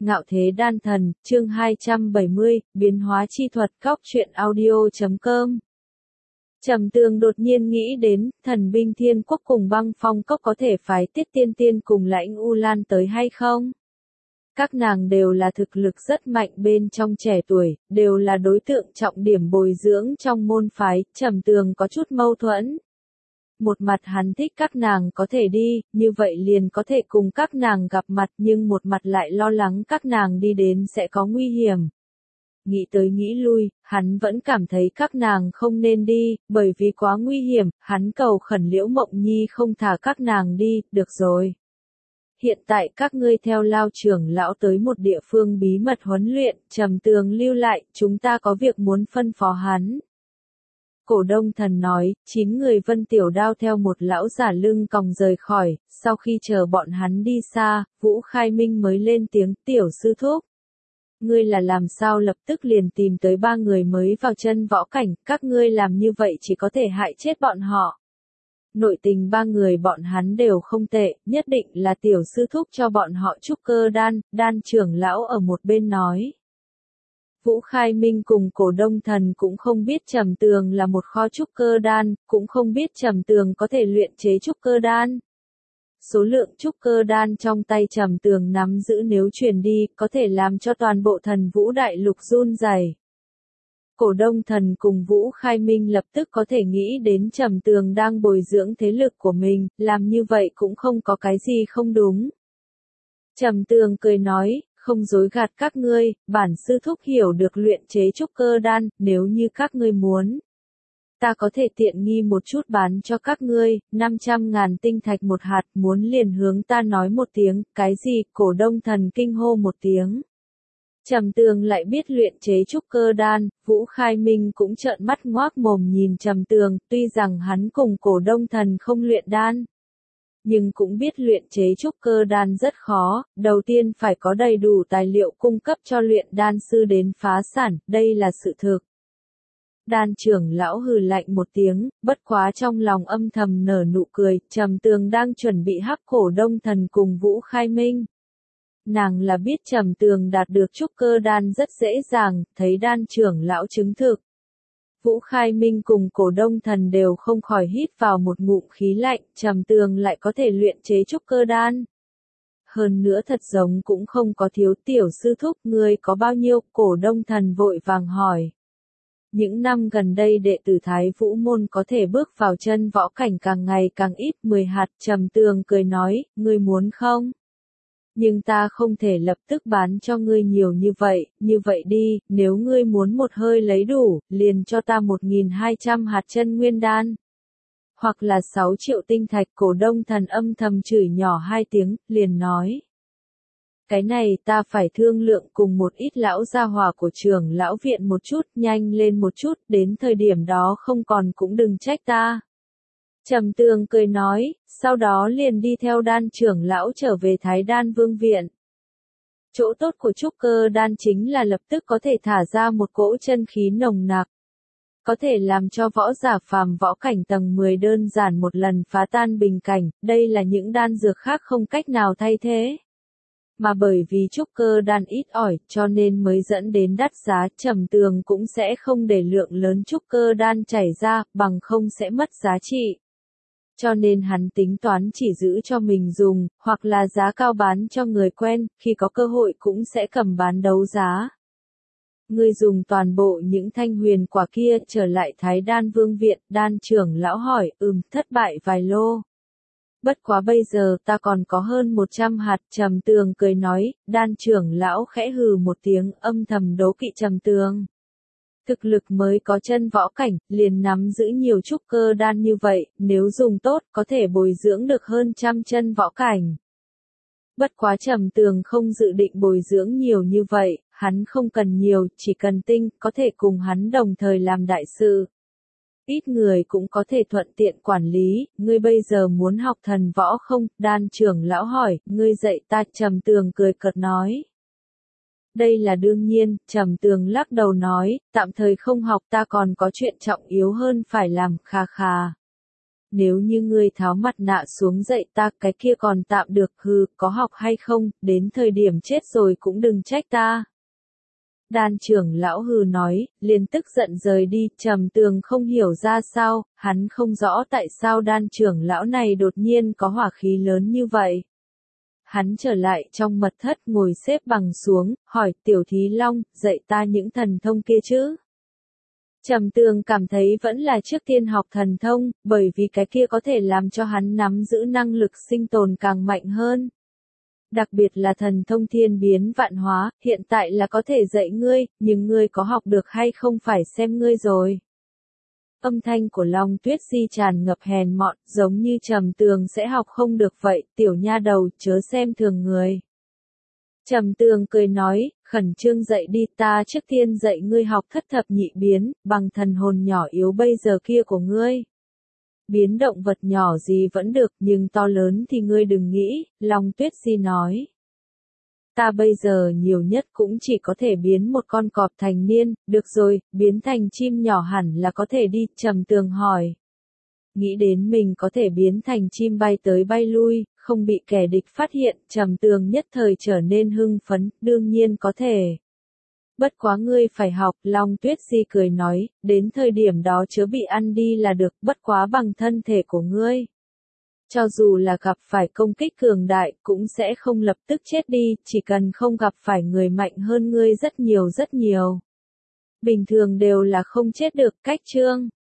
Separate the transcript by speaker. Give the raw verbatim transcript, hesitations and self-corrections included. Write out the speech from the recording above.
Speaker 1: Ngạo Thế Đan Thần, chương hai trăm bảy mươi, biến hóa chi thuật. Góc truyện audio chấm com. Trầm Tường đột nhiên nghĩ đến, thần binh thiên quốc cùng Băng Phong cốc có thể phái Tiết Tiên Tiên cùng Lãnh U Lan tới hay không? Các nàng đều là thực lực rất mạnh bên trong trẻ tuổi, đều là đối tượng trọng điểm bồi dưỡng trong môn phái. Trầm Tường có chút mâu thuẫn. Một mặt hắn thích các nàng có thể đi, như vậy liền có thể cùng các nàng gặp mặt, nhưng một mặt lại lo lắng các nàng đi đến sẽ có nguy hiểm. Nghĩ tới nghĩ lui, hắn vẫn cảm thấy các nàng không nên đi, bởi vì quá nguy hiểm. Hắn cầu khẩn Liễu Mộng Nhi không thả các nàng đi. Được rồi. Hiện tại các ngươi theo Lao trưởng lão tới một địa phương bí mật huấn luyện. Trầm Tường lưu lại, chúng ta có việc muốn phân phó hắn. Cổ Đông Thần nói, chín người Vân Tiểu Đao theo một lão giả lưng còng rời khỏi. Sau khi chờ bọn hắn đi xa, Vũ Khai Minh mới lên tiếng, tiểu sư thúc. Ngươi là làm sao lập tức liền tìm tới ba người mới vào chân võ cảnh, các ngươi làm như vậy chỉ có thể hại chết bọn họ. Nội tình ba người bọn hắn đều không tệ, nhất định là tiểu sư thúc cho bọn họ trúc cơ đan. Đan trưởng lão ở một bên nói. Vũ Khai Minh cùng Cổ Đông Thần cũng không biết Trầm Tường là một kho trúc cơ đan, cũng không biết Trầm Tường có thể luyện chế trúc cơ đan. Số lượng trúc cơ đan trong tay Trầm Tường nắm giữ nếu truyền đi, có thể làm cho toàn bộ Thần Vũ Đại Lục run rẩy. Cổ Đông Thần cùng Vũ Khai Minh lập tức có thể nghĩ đến Trầm Tường đang bồi dưỡng thế lực của mình, làm như vậy cũng không có cái gì không đúng. Trầm Tường cười nói, không dối gạt các ngươi, bản sư thúc hiểu được luyện chế trúc cơ đan, nếu như các ngươi muốn. Ta có thể tiện nghi một chút bán cho các ngươi, năm trăm ngàn tinh thạch một hạt, muốn liền hướng ta nói một tiếng, cái gì? Cổ Đông Thần kinh hô một tiếng. Trầm Tường lại biết luyện chế trúc cơ đan, Vũ Khai Minh cũng trợn mắt ngoác mồm nhìn Trầm Tường, tuy rằng hắn cùng Cổ Đông Thần không luyện đan. Nhưng cũng biết luyện chế trúc cơ đan rất khó, đầu tiên phải có đầy đủ tài liệu cung cấp cho luyện đan sư đến phá sản, đây là sự thực. Đan trưởng lão hừ lạnh một tiếng, bất quá trong lòng âm thầm nở nụ cười. Trầm Tường đang chuẩn bị hắc Cổ Đông Thần cùng Vũ Khai Minh. Nàng là biết Trầm Tường đạt được trúc cơ đan rất dễ dàng, thấy đan trưởng lão chứng thực. Vũ Khai Minh cùng Cổ Đông Thần đều không khỏi hít vào một ngụm khí lạnh, Trầm Tường lại có thể luyện chế trúc cơ đan. Hơn nữa thật giống cũng không có thiếu. Tiểu sư thúc, ngươi có bao nhiêu? Cổ Đông Thần vội vàng hỏi. Những năm gần đây đệ tử Thái Vũ môn có thể bước vào chân võ cảnh càng ngày càng ít, mười hạt. Trầm Tường cười nói, ngươi muốn không? Nhưng ta không thể lập tức bán cho ngươi nhiều như vậy, như vậy đi, nếu ngươi muốn một hơi lấy đủ, liền cho ta một nghìn hai trăm hạt chân nguyên đan. Hoặc là sáu triệu tinh thạch. Cổ Đông Thần âm thầm chửi nhỏ hai tiếng, liền nói. Cái này ta phải thương lượng cùng một ít lão gia hỏa của trưởng lão viện một chút, nhanh lên một chút, đến thời điểm đó không còn cũng đừng trách ta. Trầm Tường cười nói, sau đó liền đi theo đan trưởng lão trở về Thái Đan Vương viện. Chỗ tốt của trúc cơ đan chính là lập tức có thể thả ra một cỗ chân khí nồng nặc. Có thể làm cho võ giả phàm võ cảnh tầng mười đơn giản một lần phá tan bình cảnh, đây là những đan dược khác không cách nào thay thế. Mà bởi vì trúc cơ đan ít ỏi, cho nên mới dẫn đến đắt giá. Trầm Tường cũng sẽ không để lượng lớn trúc cơ đan chảy ra, bằng không sẽ mất giá trị. Cho nên hắn tính toán chỉ giữ cho mình dùng, hoặc là giá cao bán cho người quen, khi có cơ hội cũng sẽ cầm bán đấu giá. Ngươi dùng toàn bộ những thanh huyền quả kia trở lại Thái Đan Vương viện. Đan trưởng lão hỏi, ừm, thất bại vài lô. Bất quá bây giờ ta còn có hơn một trăm hạt. Trầm Tường cười nói. Đan trưởng lão khẽ hừ một tiếng, âm thầm đố kỵ Trầm Tường. Thực lực mới có chân võ cảnh, liền nắm giữ nhiều trúc cơ đan như vậy, nếu dùng tốt, có thể bồi dưỡng được hơn trăm chân võ cảnh. Bất quá Trầm Tường không dự định bồi dưỡng nhiều như vậy, hắn không cần nhiều, chỉ cần tinh, có thể cùng hắn đồng thời làm đại sự. Ít người cũng có thể thuận tiện quản lý. Ngươi bây giờ muốn học thần võ không? Đan trưởng lão hỏi. Ngươi dạy ta. Trầm Tường cười cợt nói. Đây là đương nhiên. Trầm Tường lắc đầu nói, tạm thời không học, ta còn có chuyện trọng yếu hơn phải làm. Khà khà. Nếu như ngươi tháo mặt nạ xuống dạy ta cái kia còn tạm được, hừ, có học hay không, đến thời điểm chết rồi cũng đừng trách ta. Đan trưởng lão hừ nói, liền tức giận rời đi, Trầm Tường không hiểu ra sao, hắn không rõ tại sao đan trưởng lão này đột nhiên có hỏa khí lớn như vậy. Hắn trở lại trong mật thất ngồi xếp bằng xuống, hỏi Tiểu Thí Long, dạy ta những thần thông kia chứ. Trầm Tường cảm thấy vẫn là trước tiên học thần thông, bởi vì cái kia có thể làm cho hắn nắm giữ năng lực sinh tồn càng mạnh hơn. Đặc biệt là thần thông thiên biến vạn hóa, hiện tại là có thể dạy ngươi, nhưng ngươi có học được hay không phải xem ngươi rồi. Âm thanh của Long Tuyết Di tràn ngập hèn mọn, giống như Trầm Tường sẽ học không được vậy, tiểu nha đầu, chớ xem thường người. Trầm Tường cười nói, khẩn trương dạy đi, ta trước tiên dạy ngươi học thất thập nhị biến, bằng thần hồn nhỏ yếu bây giờ kia của ngươi. Biến động vật nhỏ gì vẫn được, nhưng to lớn thì ngươi đừng nghĩ, Long Tuyết Di nói. Ta bây giờ nhiều nhất cũng chỉ có thể biến một con cọp thành niên, được rồi, biến thành chim nhỏ hẳn là có thể đi, Trầm Tường hỏi. Nghĩ đến mình có thể biến thành chim bay tới bay lui, không bị kẻ địch phát hiện, Trầm Tường nhất thời trở nên hưng phấn, đương nhiên có thể. Bất quá ngươi phải học, Long Tuyết Di cười nói, đến thời điểm đó chớ bị ăn đi là được, bất quá bằng thân thể của ngươi. Cho dù là gặp phải công kích cường đại, cũng sẽ không lập tức chết đi, chỉ cần không gặp phải người mạnh hơn ngươi rất nhiều rất nhiều. Bình thường đều là không chết được, cách chương.